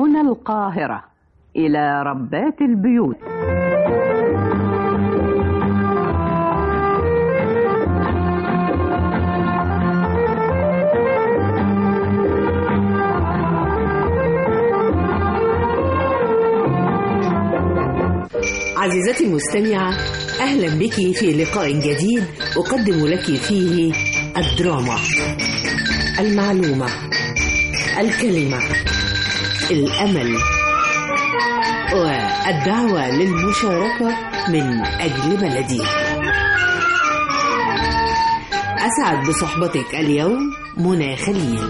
هنا القاهرة، إلى ربات البيوت. عزيزتي المستمعة، أهلا بك في لقاء جديد أقدم لك فيه الدراما، المعلومة، الكلمة، الأمل، والدعوة للمشاركة من أجل بلدي. أسعد بصحبتك اليوم منى خليل.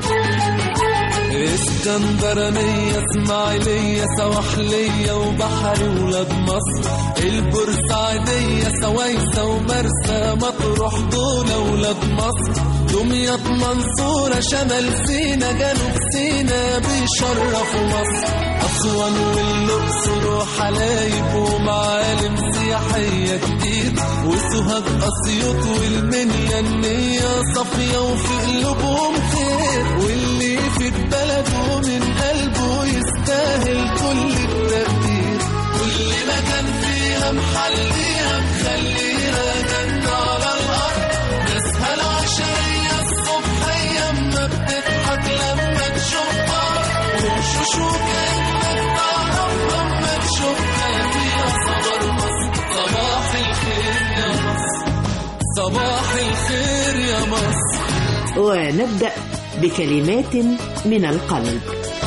اسكندرانية اسماعيلية سواحلية وبحري ولاد مصر، البورسعيدية سويسة ومرسى مطروح دول ولاد مصر، دمياط منصورة شمال سينا جنوب سينا بيشرفوا مصر، أسوان والأقصر وحلايب ومعالم سياحية كتير، وسوهاج أسيوط والمنيا النية صافية وفي قلوبهم خير، واللي في بلده من قلبه يستاهل كل التقدير، كل مكان فيها محليها مخليها جنة على الأرض، ناسها العشرية الصبحية أما بتضحك لما تشوفها، وشوشو كأنك تعرفها أما تشوفها فيها صبر مصر. صباح الخير يا مصر، صباح الخير يا مصر. ونبدأ بكلمات من القلب.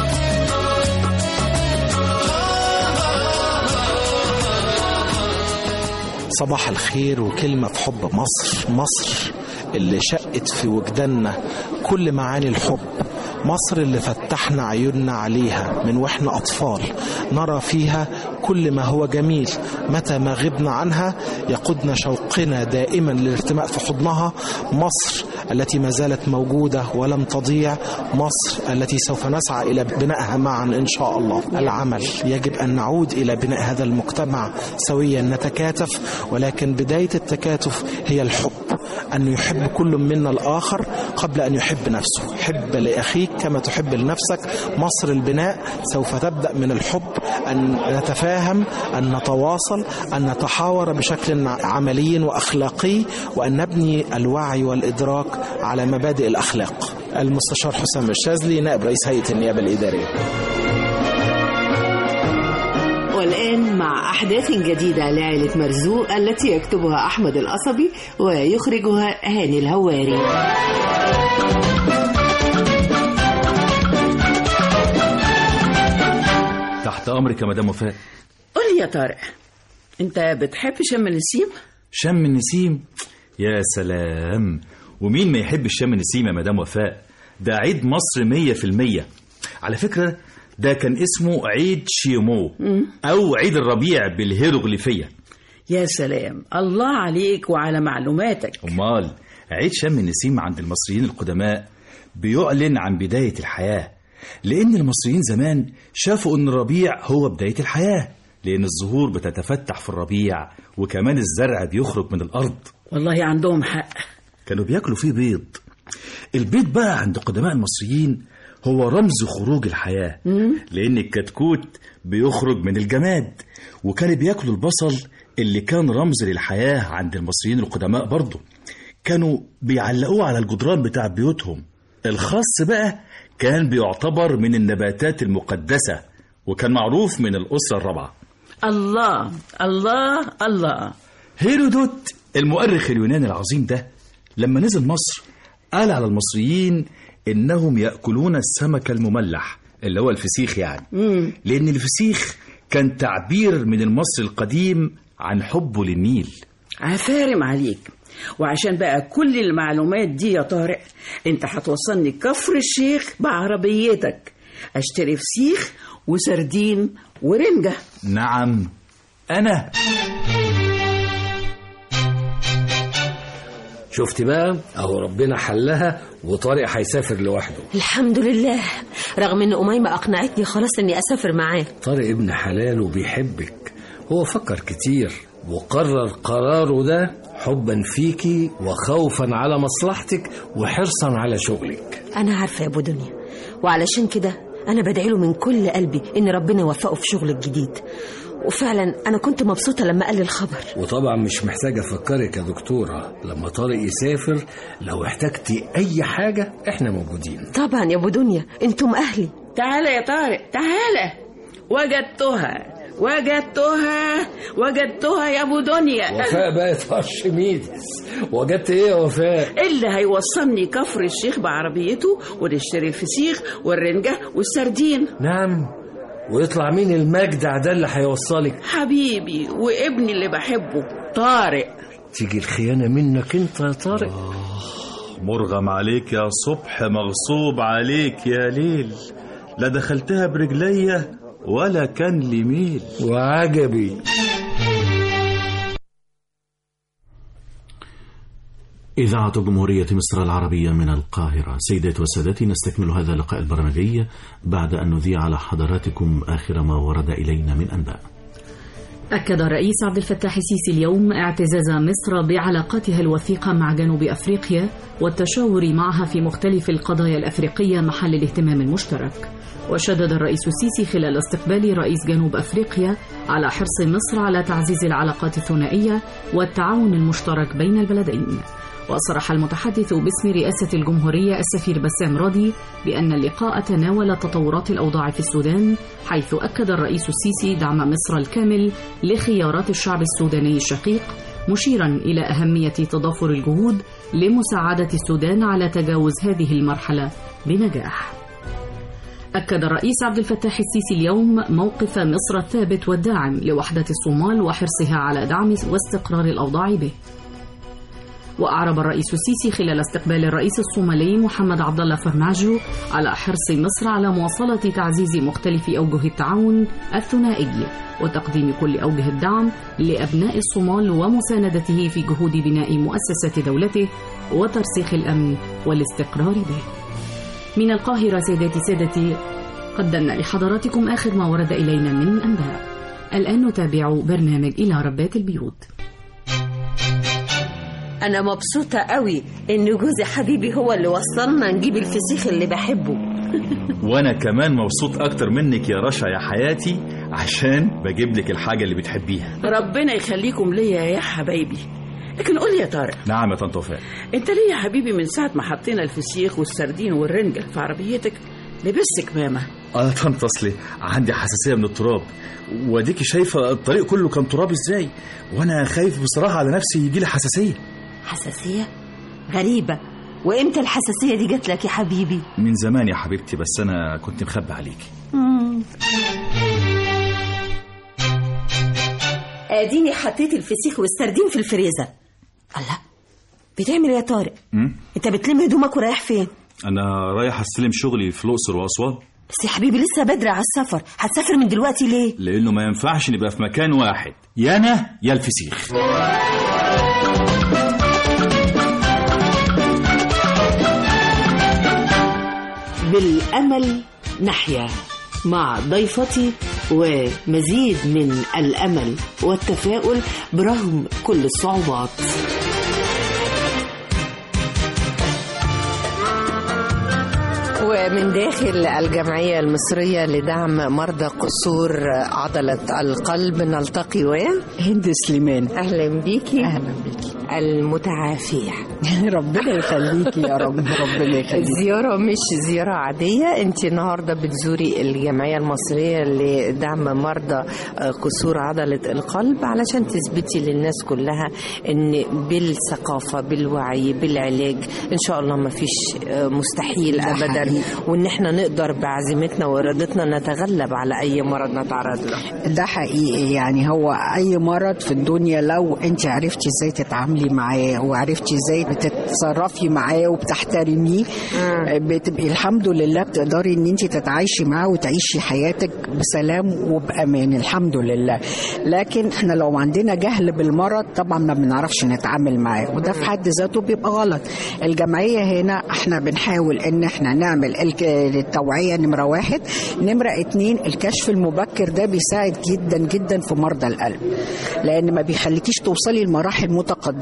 صباح الخير وكلمة في حب مصر، مصر اللي شقت في وجداننا كل معاني الحب، مصر اللي فتحنا عيوننا عليها من واحنا أطفال، نرى فيها كل ما هو جميل، متى ما غبنا عنها يقودنا شوقنا دائما للارتماء في حضنها، مصر التي ما زالت موجودة ولم تضيع، مصر التي سوف نسعى إلى بنائها معا إن شاء الله. العمل يجب أن نعود إلى بناء هذا المجتمع سويا، نتكاتف، ولكن بداية التكاتف هي الحب، أن يحب كل منا الآخر قبل أن يحب نفسه. حب لأخيك كما تحب لنفسك. مصر البناء سوف تبدأ من الحب، أن نتفاهم، أن نتواصل، أن نتحاور بشكل عملي وأخلاقي، وأن نبني الوعي والإدراك على مبادئ الأخلاق. المستشار حسام الشاذلي، نائب رئيس هيئة النيابة الإدارية. والآن مع أحداث جديدة لعائلة مرزوق التي يكتبها أحمد القصبي ويخرجها هاني الهواري. تحت أمرك يا مدام وفاء. قول لي يا طارق، أنت بتحب شم النسيم؟ شم النسيم؟ يا سلام، ومين ما يحب شم النسيم يا مدام وفاء؟ ده عيد مصر 100%. على فكرة ده كان اسمه عيد شيمو أو عيد الربيع بالهيروغليفية. يا سلام، الله عليك وعلى معلوماتك. أمال عيد شم النسيم عند المصريين القدماء بيعلن عن بداية الحياة، لأن المصريين زمان شافوا أن الربيع هو بداية الحياة، لأن الزهور بتتفتح في الربيع وكمان الزرع بيخرج من الأرض. والله عندهم حق، كانوا بياكلوا فيه بيض. البيض بقى عند قدماء المصريين هو رمز خروج الحياة، لأن الكتكوت بيخرج من الجماد، وكانوا بياكلوا البصل اللي كان رمز للحياة عند المصريين القدماء برضو، كانوا بيعلقوه على الجدران بتاع بيوتهم. الخاص بقى كان بيعتبر من النباتات المقدسة، وكان معروف من الأسرة الرابعة. الله الله الله. هيرودوت المؤرخ اليوناني العظيم ده لما نزل مصر قال على المصريين إنهم يأكلون السمك المملح اللي هو الفسيخ يعني، لأن الفسيخ كان تعبير من المصري القديم عن حبه للنيل. عفارم عليك. وعشان بقى كل المعلومات دي يا طارق، انت هتوصلني كفر الشيخ بعربيتك، اشتري فسيخ وسردين ورنجة. نعم أنا. شفت بقى، اهو ربنا حلها وطارق هيسافر لوحده. الحمد لله، رغم ان أميمة اقنعتني خلاص اني اسافر معاه. طارق ابن حلال وبيحبك، هو فكر كتير وقرر قراره ده حبا فيكي وخوفا على مصلحتك وحرصا على شغلك. انا عارفة يا ابو دنيا، وعلشان كده أنا بدعي له من كل قلبي إن ربنا يوفقه في شغله الجديد، وفعلا أنا كنت مبسوطة لما قال لي الخبر. وطبعا مش محتاجة أفكرك يا دكتورة، لما طارق يسافر لو احتجتي أي حاجة إحنا موجودين. طبعا يا أبو دنيا، أنتم أهلي. تعالى يا طارق تعالى، وجدتها يا أبو دنيا. وفاء بقى أرشميدس، وجدت إيه يا وفاء؟ اللي هيوصلني كفر الشيخ بعربيته ونشتري الفسيخ والرنجة والسردين. نعم، ويطلع مين المجدع ده اللي هيوصلك؟ حبيبي وابني اللي بحبه طارق. تيجي الخيانة منك انت يا طارق. مرغم عليك يا صبح، مغصوب عليك يا ليل، لا دخلتها برجلية ولا كان لي ميل. وعجبي. إذاعة جمهورية مصر العربية من القاهرة. سيداتي وسادتي، نستكمل هذا اللقاء البرنامجي بعد أن نذيع على حضراتكم آخر ما ورد إلينا من أنباء. أكد الرئيس عبد الفتاح السيسي اليوم اعتزاز مصر بعلاقاتها الوثيقة مع جنوب أفريقيا والتشاور معها في مختلف القضايا الأفريقية محل الاهتمام المشترك. وشدد الرئيس السيسي خلال استقبال رئيس جنوب أفريقيا على حرص مصر على تعزيز العلاقات الثنائية والتعاون المشترك بين البلدين. وصرح المتحدث باسم رئاسة الجمهورية السفير بسام راضي بأن اللقاء تناول تطورات الأوضاع في السودان، حيث أكد الرئيس السيسي دعم مصر الكامل لخيارات الشعب السوداني الشقيق، مشيرا إلى أهمية تضافر الجهود لمساعدة السودان على تجاوز هذه المرحلة بنجاح. أكد الرئيس عبد الفتاح السيسي اليوم موقف مصر الثابت والداعم لوحدة الصومال وحرصها على دعم واستقرار الأوضاع به. وأعرب الرئيس السيسي خلال استقبال الرئيس الصومالي محمد عبد الله فرماجو على حرص مصر على مواصلة تعزيز مختلف أوجه التعاون الثنائي وتقديم كل أوجه الدعم لأبناء الصومال ومساندته في جهود بناء مؤسسات دولته وترسيخ الأمن والاستقرار به. من القاهرة سيداتي سادتي، قدمنا لحضراتكم آخر ما ورد إلينا من أنباء. الآن نتابع برنامج إلى ربات البيوت. أنا مبسوطة قوي إن جوزي حبيبي هو اللي وصلنا نجيب الفسيخ اللي بحبه. وأنا كمان مبسوط أكتر منك يا رشا يا حياتي، عشان بجيب لك الحاجة اللي بتحبيها. ربنا يخليكم ليا يا حبايبي. لكن قول يا طارق. نعم يا طنط وفاء. انت ليه يا حبيبي من ساعة ما حطينا الفسيخ والسردين والرنجة في عربيتك لبست كمامة؟ طنط أصلي عندي حساسية من التراب، وديكي شايفة الطريق كله كان تراب ازاي، وانا خايف بصراحة على نفسي يجيلي حساسية. حساسية؟ غريبة. وامتى الحساسية دي جات لك يا حبيبي؟ من زمان يا حبيبتي، بس انا كنت مخبي عليكي. اديني حطيت الفسيخ والسردين في الفريزر. الله، بتعمل يا طارق؟ انت بتلم هدومك ورايح فين؟ انا رايح استلم شغلي في الاقصر واسوان. بس يا حبيبي لسه بدري على السفر، هتسافر من دلوقتي ليه؟ لانه ما ينفعش نبقى في مكان واحد، يا انا يا الفسيخ. بالأمل نحيا مع ضيفتي ومزيد من الأمل والتفاؤل برغم كل الصعوبات. ومن داخل الجمعية المصرية لدعم مرضى قصور عضلة القلب نلتقي هند سليمان. أهلا بيكي. أهلا بيكي المتعافية. ربنا يخليكي يا رب. ربنا يخليكي. الزيارة مش زيارة عادية، انت النهاردة بتزوري الجمعية المصرية لدعم مرضى قصور عضلة القلب علشان تثبتي للناس كلها ان بالثقافة بالوعي بالعلاج ان شاء الله ما فيش مستحيل ابدا، وان احنا نقدر بعزيمتنا وارادتنا نتغلب على اي مرض نتعرض له. ده حقيقي، يعني هو اي مرض في الدنيا لو انت عرفتي ازاي تتعاملي معاه وعرفتي ازاي بتتصرفي معاه وبتحترميه بتبقي الحمد لله بتقدري ان انت تتعايشي معاه وتعيشي حياتك بسلام وبامان الحمد لله. لكن احنا لو عندنا جهل بالمرض طبعا ما بنعرفش نتعامل معاه، وده في حد ذاته بيبقى غلط. الجمعية هنا احنا بنحاول ان احنا نعمل التوعية نمرة 1، نمرة 2 الكشف المبكر. ده بيساعد جدا جدا في مرضى القلب، لان ما بيخليكيش توصلي لمراحل متقدمة.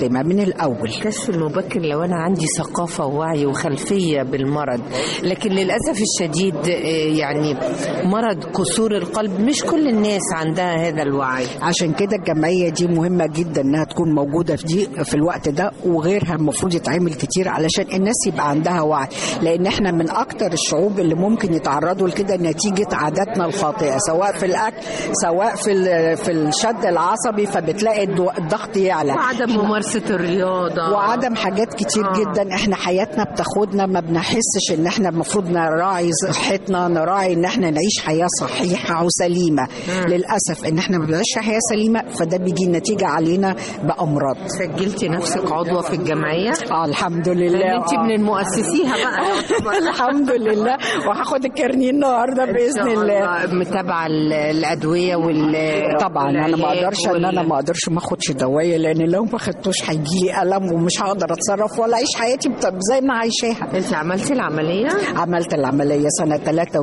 السلامة من الأول. الكشف المبكر لو أنا عندي ثقافة ووعي وخلفية بالمرض، لكن للأسف الشديد يعني مرض كسور القلب مش كل الناس عندها هذا الوعي. عشان كده الجمعية دي مهمة جدا انها تكون موجودة في الوقت ده، وغيرها المفروض يتعمل كتير علشان الناس يبقى عندها وعي، لان احنا من اكتر الشعوب اللي ممكن يتعرضوا لكده نتيجة عاداتنا الخاطئة، سواء في الاكل سواء في الشد العصبي، فبتلاقي الضغط يعلى، وعدم ممارسة الرياضة، وعدم حاجات كتير جدا. احنا حياتنا بتاخدنا، ما بنحسش ان احنا المفروض نراعي صحتنا، نراعي ان احنا نعيش حياة صحيحة وسليمة. للأسف ان احنا ما بنعيش حياة سليمة، فده بيجي نتيجة علينا بأمراض. سجلتي نفسك عضوة في الجمعية؟ الحمد لله. انت من المؤسسيها بقى. الحمد لله، وهاخد الكارنيه النهارده باذن الله. متابعة الأدوية طبعا انا ما اقدرش ما اخدش دوايه، لان لو ما خدتوش هيجي لي الم ومش هقدر اتصرف ولا اعيش حياتي زي ما عايشاها. انت عملتي العملية؟ عملت العملية سنة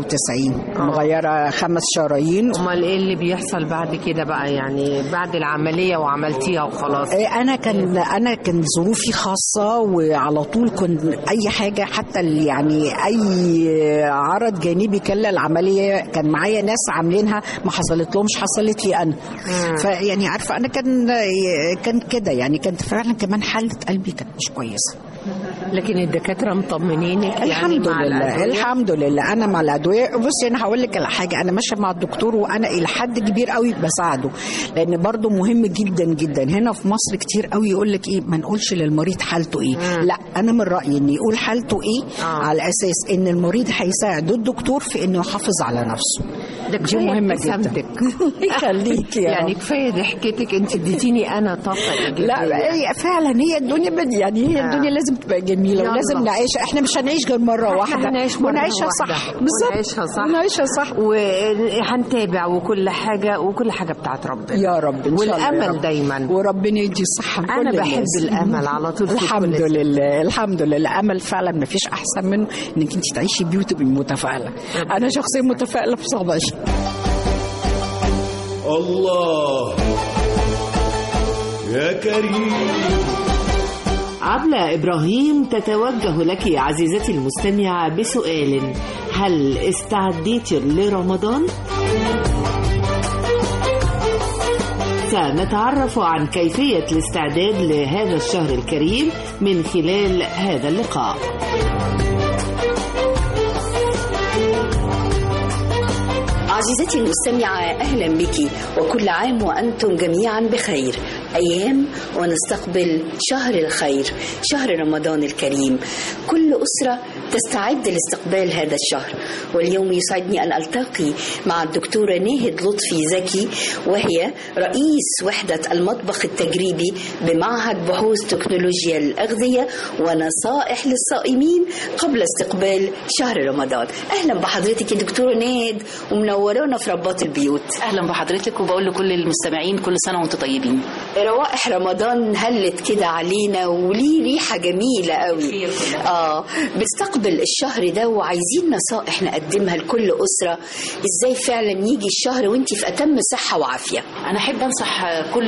93، مغيرة 5 شرايين. امال ايه اللي بيحصل بعد كده بقى، يعني بعد العملية وعملتيها وخلاص؟ انا كان ظروفي خاصة، وعلى طول كنت اي حاجة حتى يعني اي عرض جانبي كان العملية كان معايا ناس عاملينها ما حصلت لهمش، حصلت لي انا. فيعني عارفة انا كان كده، يعني كانت فعلا كمان حالة قلبي كانت مش كويسة، لكن الدكاترة مطمنينك؟ الحمد لله الحمد لله. انا مع الادويه. بصي انا هقول لك على حاجه، انا ماشيه مع الدكتور وانا الى حد كبير قوي بساعده، لان برضو مهم جدا جدا. هنا في مصر كتير قوي يقول لك ايه، ما نقولش للمريض حالته ايه. لا، انا من رايي ان يقول حالته ايه على اساس ان المريض هيساعد الدكتور في انه يحافظ على نفسه. دي مهمه جدا. يخليكي يعني كفايه ضحكتك، انت اديتيني انا طاقه. لا هي فعلا هي الدنيا يعني هي الدنيا لازم تبقى جميله ولازم نعيش. احنا مش هنعيش غير مره واحده، ونعيشها صح. بالظبط، ونعيشها صح، وهنتابع وكل حاجه بتاعت ربنا يا رب ان شاء الله، والامل دايما، وربنا يدي الصحه لكل الناس. انا بحب الامل على طول. الحمد لله الحمد لله. الامل فعلا ما فيش احسن منه انك انت تعيشي بيه وتبقي متفائله. انا شخصيا متفائله بصعب. الله يا كريم. عبلة إبراهيم تتوجه لك عزيزتي المستمعة بسؤال: هل استعديت لرمضان؟ سنتعرف عن كيفية الاستعداد لهذا الشهر الكريم من خلال هذا اللقاء. عزيزتي المستمعة، أهلا بك وكل عام وأنتم جميعا بخير. أيام ونستقبل شهر الخير، شهر رمضان الكريم. كل أسرة تستعد لاستقبال هذا الشهر، واليوم يسعدني أن ألتقي مع الدكتورة ناهد لطفي زكي، وهي رئيس وحدة المطبخ التجريبي بمعهد بحوث تكنولوجيا الأغذية ونصائح للصائمين قبل استقبال شهر رمضان. أهلا بحضرتك يا دكتورة ناهد، ومنورانا في رباط البيوت. أهلا بحضرتك، وبقول لكل المستمعين كل سنة وانتم طيبين. روائح رمضان هلت كده علينا وليه ريحة جميلة قوي. بنستقبل الشهر ده وعايزين نصائح نقدمها لكل أسرة، ازاي فعلا يجي الشهر وانتي في أتم صحة وعافية. أنا أحب أنصح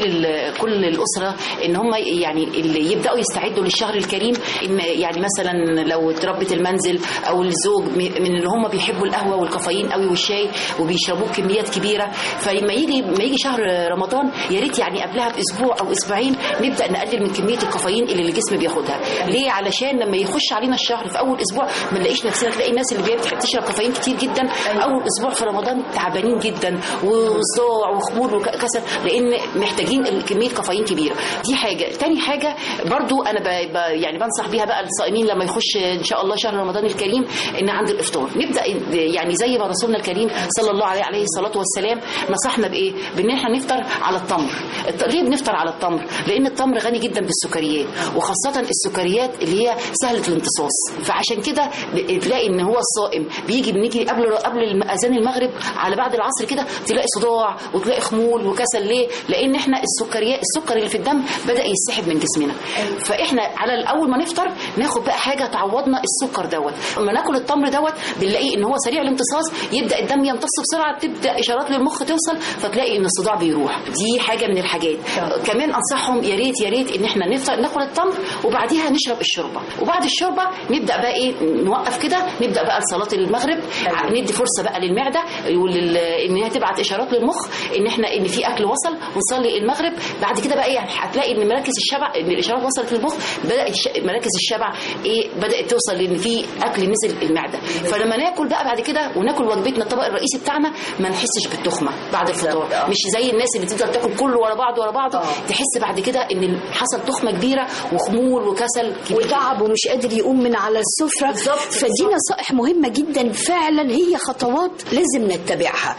كل الأسرة إن هم يعني اللي يبدأوا يستعدوا للشهر الكريم، إن يعني مثلا لو ربة المنزل أو الزوج من اللي هم بيحبوا القهوة والكافيين قوي والشاي وبيشربوه بكميات كبيرة، فلما يجي شهر رمضان يا ريت يعني قبلها بأسبوع أو أسبوعين نبدأ نقلل من كمية الكافيين اللي الجسم بياخدها. ليه؟ علشان لما يخش علينا الشهر في أول أسبوع ما نلاقيش نفسنا، تلاقي الناس اللي بتشرب كافيين كتير جدا أول أسبوع في رمضان تعبانين جدا وصداع وخمول وكسل، لأن محتاجين كمية كافيين كبيرة. دي حاجة. تاني حاجة برضو أنا يعني بنصح بيها بقى الصائمين لما يخش إن شاء الله شهر رمضان الكريم، إن عند الإفطار نبدأ يعني زي ما رسولنا الكريم صلى الله عليه الصلاة والسلام نصحنا بإيه؟ بإن احنا نفطر على التمر. ليه بنفطر على التمر؟ لأن التمر غني جدا بالسكريات، وخاصة السكريات اللي هي سهلة الامتصاص. فعشان كده تلاقي إن هو الصائم بنيجي قبل أذان المغرب على بعد العصر كده تلاقي صداع وتلاقي خمول وكسل. ليه؟ لأن احنا السكر اللي في الدم بدأ يسحب من جسمنا. فاحنا على أول ما نفطر ناخد بقى حاجة تعوضنا السكر دوت. لما ناكل التمر دوت بنلاقي إن هو سريع الامتصاص، يبدأ الدم يمتص بسرعة، تبدأ إشارات للمخ توصل، فتلاقي إن الصداع بيروح. دي حاجة من الحاجات. كمان انصحهم يا ريت ان احنا ناكل التمر وبعديها نشرب الشوربه، وبعد الشوربه نبدا بقى ايه، نوقف كده، نبدا بقى لصلاه المغرب، ندي فرصه بقى للمعده ان هي تبعت اشارات للمخ ان في اكل وصل، ونصلي المغرب. بعد كده بقى ايه، هتلاقي ان مراكز الشبع، ان الاشارات وصلت للمخ، بدات مراكز الشبع بدات توصل لان في اكل نزل المعده. فلما ناكل بقى بعد كده وناكل وجبتنا الطبق الرئيسي بتاعنا ما نحسش بالتخمه بعد الفطار. مش زي الناس اللي تفضل تاكل كله ورا بعض تحس بعد كده ان حصل تخمه كبيره وخمول وكسل وتعب ومش قادر يقوم من على السفره. فدي نصائح مهمه جدا فعلا، هي خطوات لازم نتبعها،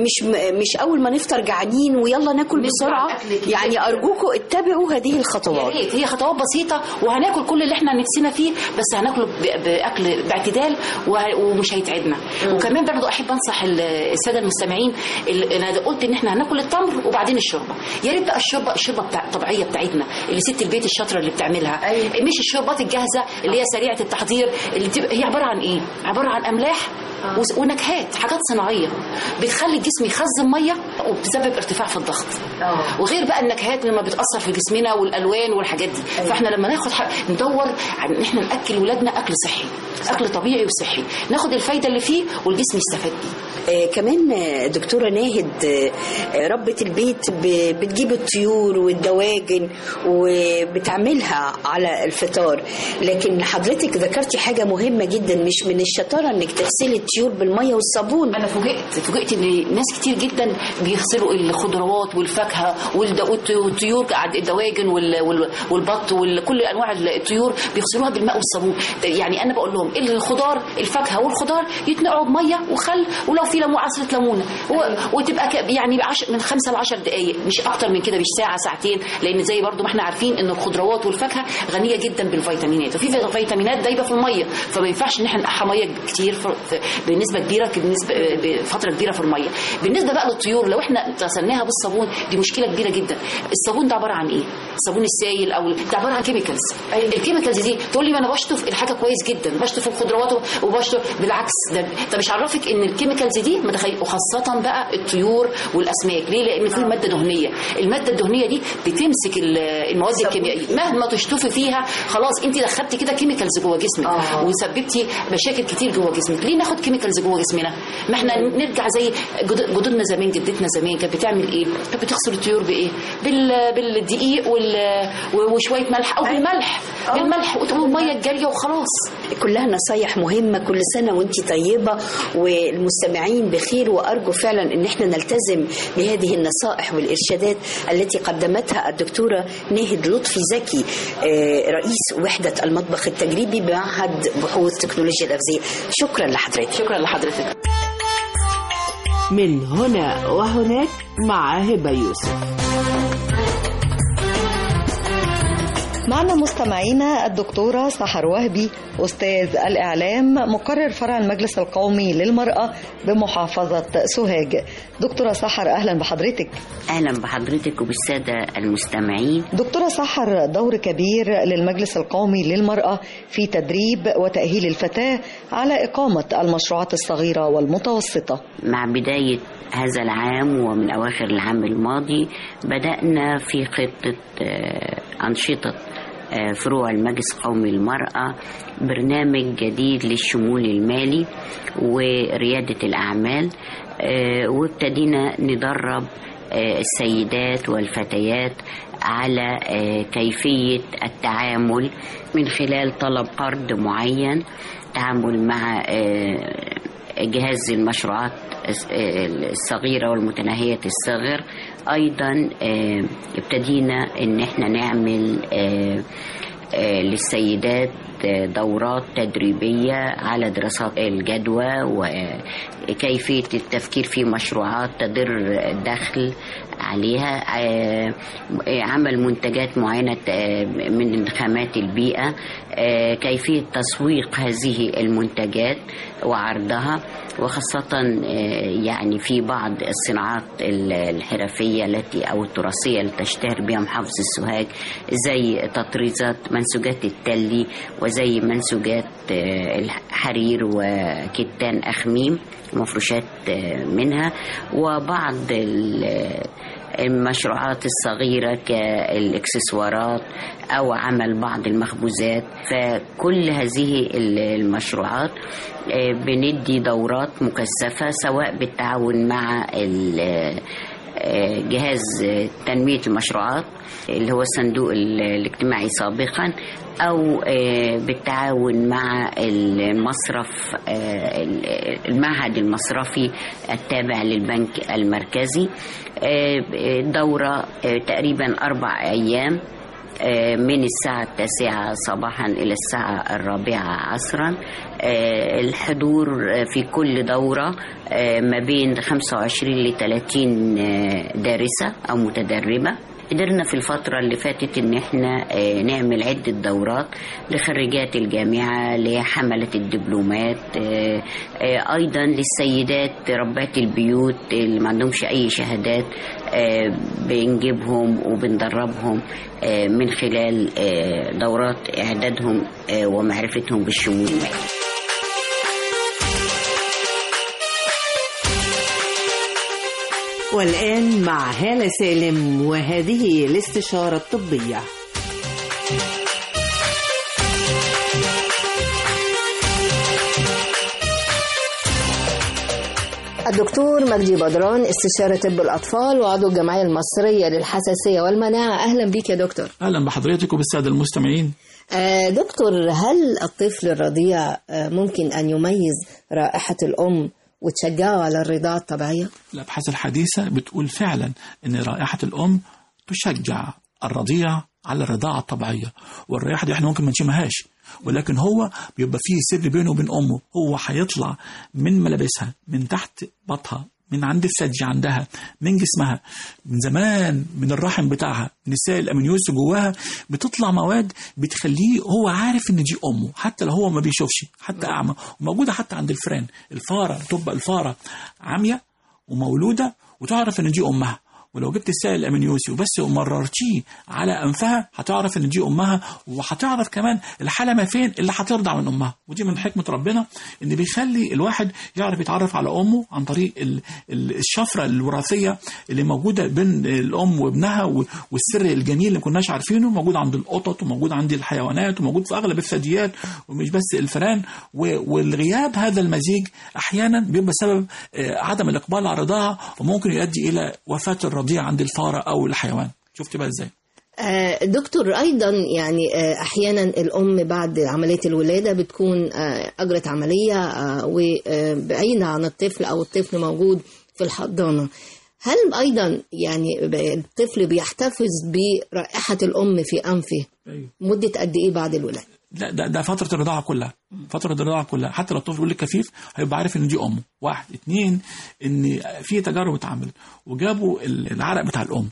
مش اول ما نفطر جعانين ويلا ناكل بسرعه. يعني ارجوكم اتبعوا هذه الخطوات، هي خطوات بسيطه وهناكل كل اللي احنا نفسنا فيه، بس هناكله باكل باعتدال ومش هيتعبنا. وكمان برضو احب انصح الساده المستمعين، انا قلت ان احنا هناكل التمر وبعدين الشوربه، يا ريت بقى الشوربه الطبيعيه بتاعتنا اللي ست البيت الشاطره اللي بتعملها، مش الشوربات الجاهزه اللي هي سريعه التحضير، اللي هي عباره عن ايه، عباره عن املاح ونكهات، حاجات صناعيه بتخلي الجسم يخزن ميه وبتسبب ارتفاع في الضغط. وغير بقى النكهات لما بتاثر في جسمنا والالوان والحاجات دي. فاحنا لما ناخد ندور عن ان احنا ناكل ولادنا اكل صحي، اكل طبيعي وصحي، ناخد الفايده اللي فيه والجسم يستفاد بيه. كمان دكتوره ناهد، ربة البيت بتجيب الطيور والدواجن وبتعملها على الفطار، لكن حضرتك ذكرتي حاجه مهمه جدا، مش من الشطاره انك تغسلي الطيور بالميه والصابون. انا فوجئت ان ناس كتير جدا بيغسلوا الخضروات والفاكهه والطيور، الدواجن والبط وكل انواع الطيور بيغسلوها بالماء والصابون. يعني انا بقول لهم الخضار، الفاكهه والخضار يتنقعوا بميه وخل، ولو في عصره ليمونه، وتبقى يعني من 5 ل 10 دقائق، مش اكتر من كده، مش ساعه ساعتين، لان زي برضو ما احنا عارفين ان الخضروات والفاكهه غنيه جدا بالفيتامينات، وفي فيتامينات دايبه في الميه، فما ينفعش ان احنا نقعها ميه كتير بنسبه كبيره، بفتره كبيره في الميه. بالنسبه بقى للطيور، لو احنا غسلناها بالصابون دي مشكله كبيره جدا. الصابون ده عباره عن ايه؟ الصابون السائل او ده عباره عن كيميكالز. الكيميكالز دي تقول لي ما انا بشطف الحاجه كويس جدا، بشطف الخضروات وبشطف، بالعكس ده مش عرفك ان الكيميكالز دي وخاصه بقى الطيور والاسماك. ليه؟ لان في ماده دهنيه، الماده الدهنيه دي بتمسك المواد الكيميائيه، مهما تشطفي فيها خلاص انت دخلتي كده كيميكالز جوه جسمك وسببتي مشاكل كتير جوه جسمك. ليه ناخد كيميكالز جوه جسمنا؟ ما احنا نرجع زي جدودنا زمان، جدتنا زمان كانت بتعمل ايه؟ كانت بتغسل الطيور بايه؟ بالدقيق وشويه ملح او بالملح والميه الجاريه وخلاص. كلها نصايح مهمه، كل سنه وانت طيبه والمستمعين بخير، وارجو فعلا ان احنا نلتزم بهذه النصائح والارشادات التي قدمتها الدكتوره ناهد لطفي زكي، رئيس وحده المطبخ التجريبي بمعهد بحوث تكنولوجيا الأغذية. شكرا لحضرتك. من هنا وهناك مع هبة يوسف. معنا مستمعينا الدكتورة سحر وهبي، أستاذ الإعلام، مقرر فرع المجلس القومي للمرأة بمحافظة سوهاج. دكتورة سحر، أهلا بحضرتك. أهلا بحضرتك وبالسادة المستمعين. دكتورة سحر، دور كبير للمجلس القومي للمرأة في تدريب وتأهيل الفتاة على إقامة المشروعات الصغيرة والمتوسطة. مع بداية هذا العام ومن أواخر العام الماضي بدأنا في خطة أنشطة فروع المجلس القومي للمرأة برنامج جديد للشمول المالي وريادة الأعمال، وابتدينا ندرب السيدات والفتيات على كيفية التعامل من خلال طلب قرض معين، تعامل مع جهاز المشروعات الصغيرة والمتناهية الصغر. أيضا ابتدينا ان احنا نعمل للسيدات دورات تدريبية على دراسات الجدوى وكيفية التفكير في مشروعات تدر دخل عليها، عمل منتجات معينة من خامات البيئة، كيفية تسويق هذه المنتجات وعرضها، وخاصة يعني في بعض الصناعات الحرفية التي أو التراثية اللي تشتهر بها محافظة السوهاج، زي تطريزات منسوجات التلي وزي منسوجات الحرير وكتان أخميم مفروشات منها، وبعض المشروعات الصغيرة كالاكسسوارات أو عمل بعض المخبوزات. فكل هذه المشروعات بندي دورات مكثفة سواء بالتعاون مع جهاز تنمية المشروعات اللي هو الصندوق الاجتماعي سابقا، أو بالتعاون مع المصرف المعهد المصرفي التابع للبنك المركزي. دورة تقريبا 4 أيام من الساعة 9 صباحا إلى الساعة 4 عصرا. الحضور في كل دورة ما بين 25 ل 30 دارسة أو متدربة. قدرنا في الفترة اللي فاتت ان احنا نعمل عدة دورات لخريجات الجامعة، لحملة الدبلومات، ايضا للسيدات ربات البيوت اللي ما عندهمش اي شهادات، بنجيبهم وبندربهم من خلال دورات اعدادهم ومعرفتهم بالشؤون المالية. والآن مع هالة سالم وهذه الاستشارة الطبية. الدكتور مجدي بدران، استشاري طب الأطفال وعضو الجمعية المصرية للحساسية والمناعة. أهلا بك يا دكتور. أهلا بحضرتك وبالسادة المستمعين. دكتور، هل الطفل الرضيع ممكن أن يميز رائحة الأم وتشجعه على الرضاعة الطبيعية؟ الأبحاث الحديثة بتقول فعلا أن رائحة الأم تشجع الرضيع على الرضاعة الطبيعية، والرائحة دي احنا ممكن ما نشمهاش، ولكن هو بيبقى فيه سر بينه وبين أمه. هو هيطلع من ملابسها، من تحت بطها، من عند الثدي عندها، من جسمها، من زمان، من الرحم بتاعها، من السائل الأمنيوسي جواها بتطلع مواد بتخليه هو عارف ان دي امه، حتى لو هو ما بيشوفش، حتى اعمى. وموجوده حتى عند الفئران، الفاره تبقى الفاره عاميه ومولوده وتعرف ان دي امها. ولو جبت السائل الأمنيوسي وبس ومررتيه على أنفها هتعرف إن دي أمها، وهتعرف كمان الحلمة فين اللي هترضع من أمها. ودي من حكمة ربنا إن بيخلي الواحد يعرف يتعرف على أمه عن طريق الشفرة الوراثية اللي موجودة بين الأم وابنها، والسر الجميل اللي كناش عارفينه موجود عند القطط وموجود عند الحيوانات وموجود في أغلب الثدييات ومش بس الفئران. والغياب هذا المزيج أحيانا بيبقى سبب عدم الإقبال على الرضاعة، وممكن يؤدي إلى وفاة الرضيع عند الفارة أو الحيوان. شفت بقى ازاي؟ دكتور، أيضا يعني أحيانا الأم بعد عملية الولادة بتكون أجرت عملية وبعيدة عن الطفل أو الطفل موجود في الحضانة. هل أيضا يعني الطفل بيحتفظ برائحة الأم في أنفه مدة قد إيه بعد الولادة؟ لا، ده فترة الرضاعة كلها، فترة الرضاعة كلها. حتى لو الطفل يقول لك كفيف هيبقى عارف ان دي امه. 1 2 ان في تجارب اتعملت وجابوا العرق بتاع الام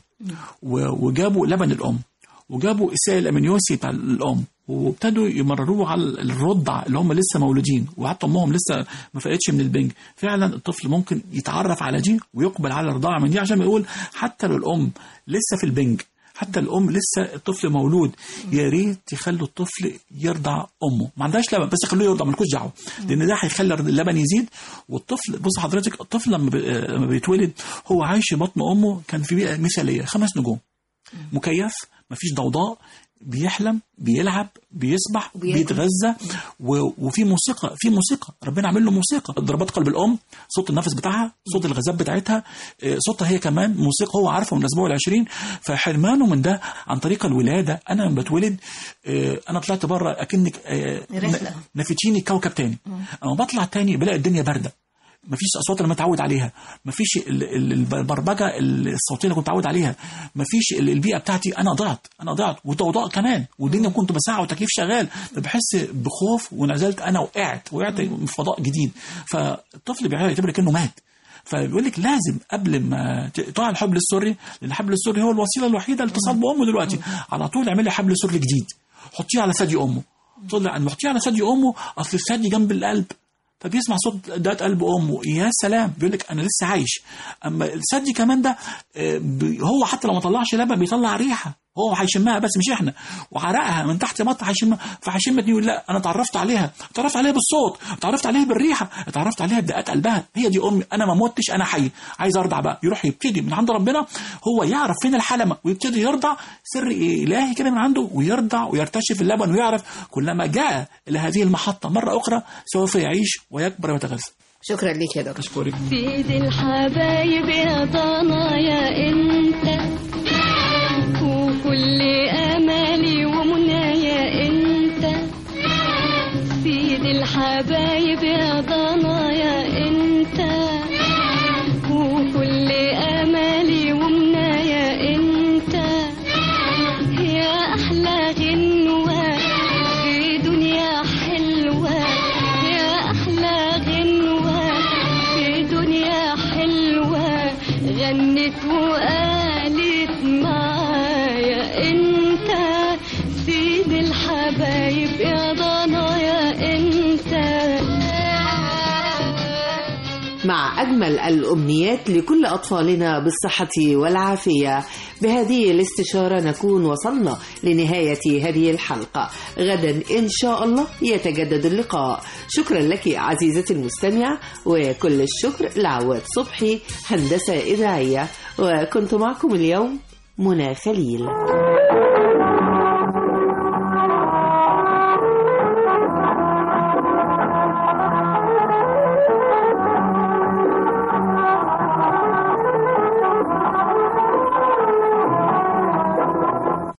وجابوا لبن الام وجابوا السائل الامنيوسي بتاع الام وابتدوا يمرروه على الرضع اللي هم لسه مولودين وحتى امهم لسه ما فقتش من البنج. فعلا الطفل ممكن يتعرف على دي ويقبل على الرضاعة من دي، عشان ما يقول حتى لو الام لسه في البنج، حتى الام لسه الطفل مولود، يا ريت يخلوا الطفل يرضع امه. ما عندهاش لبن بس خلوه يرضع، مالكوش دعوه، لان ده هيخلي اللبن يزيد. والطفل بص حضرتك، الطفل لما بيتولد هو عايش في بطن امه كان في بيئه مثاليه 5 نجوم، مكيف، مفيش ضوضاء، بيحلم، بيلعب، بيسبح، بيتغذى، وفي موسيقى، في موسيقى ربنا عامل له موسيقى، ضربات قلب الام، صوت النفس بتاعها، صوت الغذاء بتاعتها، صوتها هي كمان موسيقى هو عارفه من الاسبوع ال20. فحرمانه من ده عن طريق الولاده. انا لما بتولد انا طلعت بره اكنك نفتشيني كوكب تاني. اما بطلع تاني بلاقي الدنيا بارده، مفيش اصوات اللي متعود عليها، مفيش البرمجه الصوتيه اللي كنت متعود عليها، مفيش البيئه بتاعتي. انا ضعت وضوضاء كمان، والدنيا كنت بساعه وتكييف شغال، بحس بخوف ونزلت انا وقعت في فضاء جديد. فالطفل بيعتبر كأنه مات. فبيقول لك لازم قبل ما تقطع الحبل السري، لان الحبل السري هو الوسيله الوحيده لاتصال بامه دلوقتي، على طول اعملي حبل سري جديد، حطيه على ثدي امه. طلع ان حطيه على ثدي امه، اصل الثدي جنب القلب، فبيسمع صوت دقات قلب امه، يا سلام، بيقول لك انا لسه عايش. اما الثدي كمان ده هو حتى لو ما طلعش لبن بيطلع ريحه، هو هيشمها بس مش احنا، وعرقها من تحت مطر هيشمها، فهيشم يقول لا انا اتعرفت عليها بالصوت، اتعرفت عليها بالريحه، اتعرفت عليها بدقات قلبها، هي دي امي، انا ما متش، انا حي، عايز ارضع بقى. يروح يبتدي من عند ربنا، هو يعرف فين الحلمه ويبتدي يرضع، سر الهي كده من عنده، ويرضع ويرتشف اللبن، ويعرف كلما جاء الى هذه المحطه مره اخرى سوف يعيش ويكبر ويتغذى. شكرا ليك يا دكتور. أشكرك. سيد الحبايب يا ضنايا انت، وكل امالي ومنايا انت، سيد الحبايب يا ضنايا انت، وكل امالي ومنايا انت، يا احلى غنوة في دنيا حلوة، يا احلى غنوة في دنيا حلوة، غنت وقالت معايا انت، سيد الحبايب يا ضنايا انت. مع أجمل الأمنيات لكل أطفالنا بالصحة والعافية، بهذه الاستشارة نكون وصلنا لنهاية هذه الحلقة. غدا إن شاء الله يتجدد اللقاء. شكرا لك عزيزتي المستمع، وكل الشكر لعواد صبحي هندسة إذاعية، وكنت معكم اليوم منى خليل.